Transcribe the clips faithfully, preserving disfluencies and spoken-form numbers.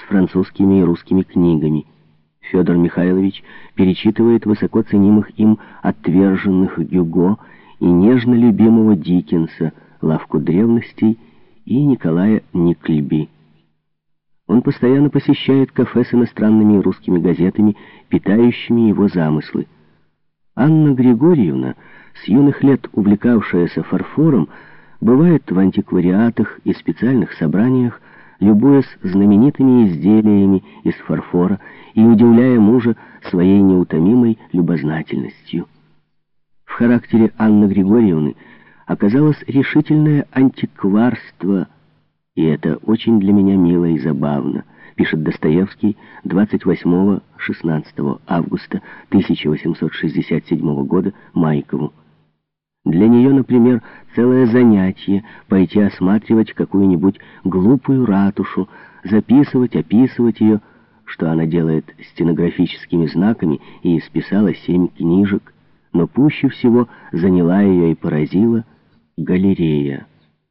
французскими и русскими книгами. Федор Михайлович перечитывает высоко ценимых им отверженных Гюго и нежно любимого Диккенса, «Лавку древностей» и Николая Никльби. Он постоянно посещает кафе с иностранными и русскими газетами, питающими его замыслы. Анна Григорьевна, с юных лет увлекавшаяся фарфором, бывает в антиквариатах и специальных собраниях, любуясь знаменитыми изделиями из фарфора и удивляя мужа своей неутомимой любознательностью. В характере Анны Григорьевны оказалось решительное антикварство, и это очень для меня мило и забавно, пишет Достоевский двадцать восьмого — шестнадцатого августа тысяча восемьсот шестьдесят седьмого года Майкову. Для нее, например, целое занятие пойти осматривать какую-нибудь глупую ратушу, записывать, описывать ее, что она делает стенографическими знаками, и исписала семь книжек, но пуще всего заняла ее и поразила галерея.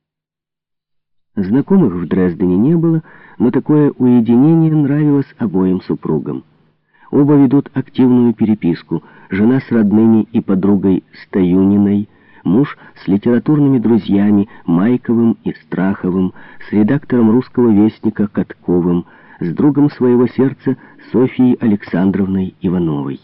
Знакомых в Дрездене не было, но такое уединение нравилось обоим супругам. Оба ведут активную переписку, жена с родными и подругой Стоюниной, муж с литературными друзьями Майковым и Страховым, с редактором «Русского вестника» Катковым, с другом своего сердца Софьей Александровной Ивановой.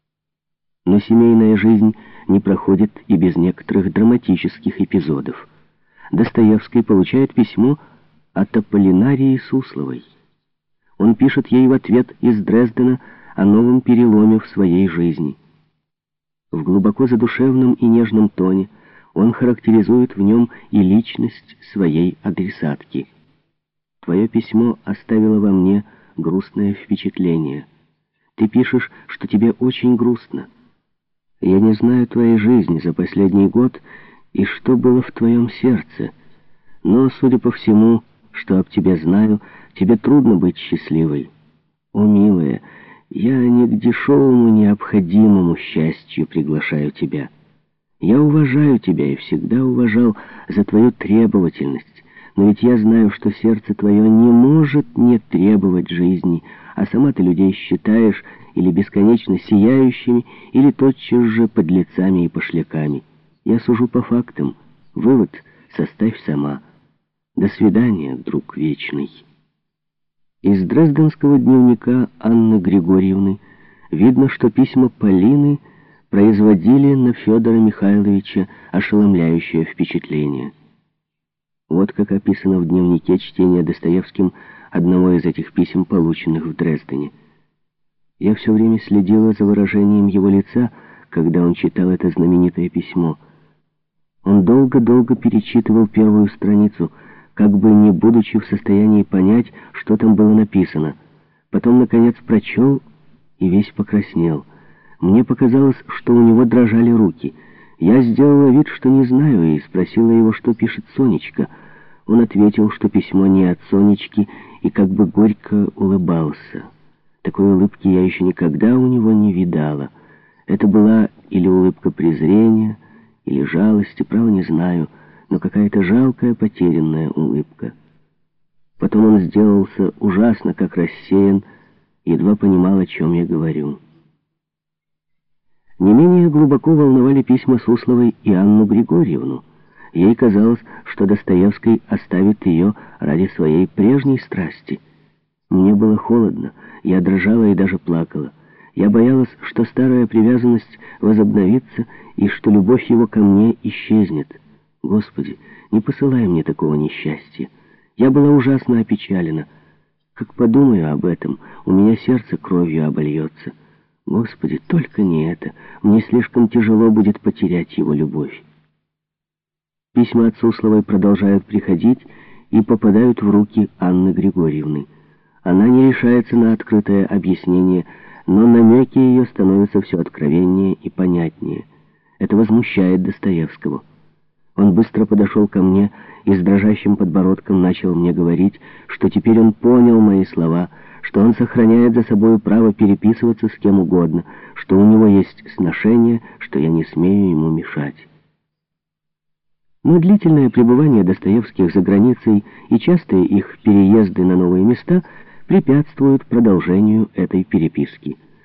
Но семейная жизнь не проходит и без некоторых драматических эпизодов. Достоевский получает письмо от Аполлинарии Сусловой. Он пишет ей в ответ из Дрездена о новом переломе в своей жизни. В глубоко задушевном и нежном тоне он характеризует в нем и личность своей адресатки. «Твое письмо оставило во мне грустное впечатление. Ты пишешь, что тебе очень грустно. Я не знаю твоей жизни за последний год и что было в твоем сердце, но, судя по всему, что об тебе знаю, тебе трудно быть счастливой. О, милая, я не к дешевому необходимому счастью приглашаю тебя. Я уважаю тебя и всегда уважал за твою требовательность, но ведь я знаю, что сердце твое не может не требовать жизни, а сама ты людей считаешь или бесконечно сияющими, или тотчас же подлецами и пошляками. Я сужу по фактам. Вывод составь сама. До свидания, друг вечный». Из дрезденского дневника Анны Григорьевны видно, что письма Полины производили на Федора Михайловича ошеломляющее впечатление. Вот как описано в дневнике чтения Достоевским одного из этих писем, полученных в Дрездене. Я все время следила за выражением его лица, когда он читал это знаменитое письмо. Он долго-долго перечитывал первую страницу, как бы не будучи в состоянии понять, что там было написано. Потом, наконец, прочел и весь покраснел. Мне показалось, что у него дрожали руки. Я сделала вид, что не знаю, и спросила его, что пишет Сонечка. Он ответил, что письмо не от Сонечки, и как бы горько улыбался. Такой улыбки я еще никогда у него не видала. Это была или улыбка презрения, или жалости, право не знаю, но какая-то жалкая, потерянная улыбка. Потом он сделался ужасно как рассеян, едва понимал, о чем я говорю. Не менее глубоко волновали письма Сусловой и Анну Григорьевну. Ей казалось, что Достоевский оставит ее ради своей прежней страсти. Мне было холодно, я дрожала и даже плакала. Я боялась, что старая привязанность возобновится и что любовь его ко мне исчезнет. Господи, не посылай мне такого несчастья. Я была ужасно опечалена. Как подумаю об этом, у меня сердце кровью обольется. Господи, только не это. Мне слишком тяжело будет потерять его любовь. Письма от Сусловой продолжают приходить и попадают в руки Анны Григорьевны. Она не решается на открытое объяснение, но намеки ее становятся все откровеннее и понятнее. Это возмущает Достоевского. Он быстро подошел ко мне и с дрожащим подбородком начал мне говорить, что теперь он понял мои слова, что он сохраняет за собой право переписываться с кем угодно, что у него есть сношение, что я не смею ему мешать. Но длительное пребывание Достоевских за границей и частые их переезды на новые места препятствуют продолжению этой переписки.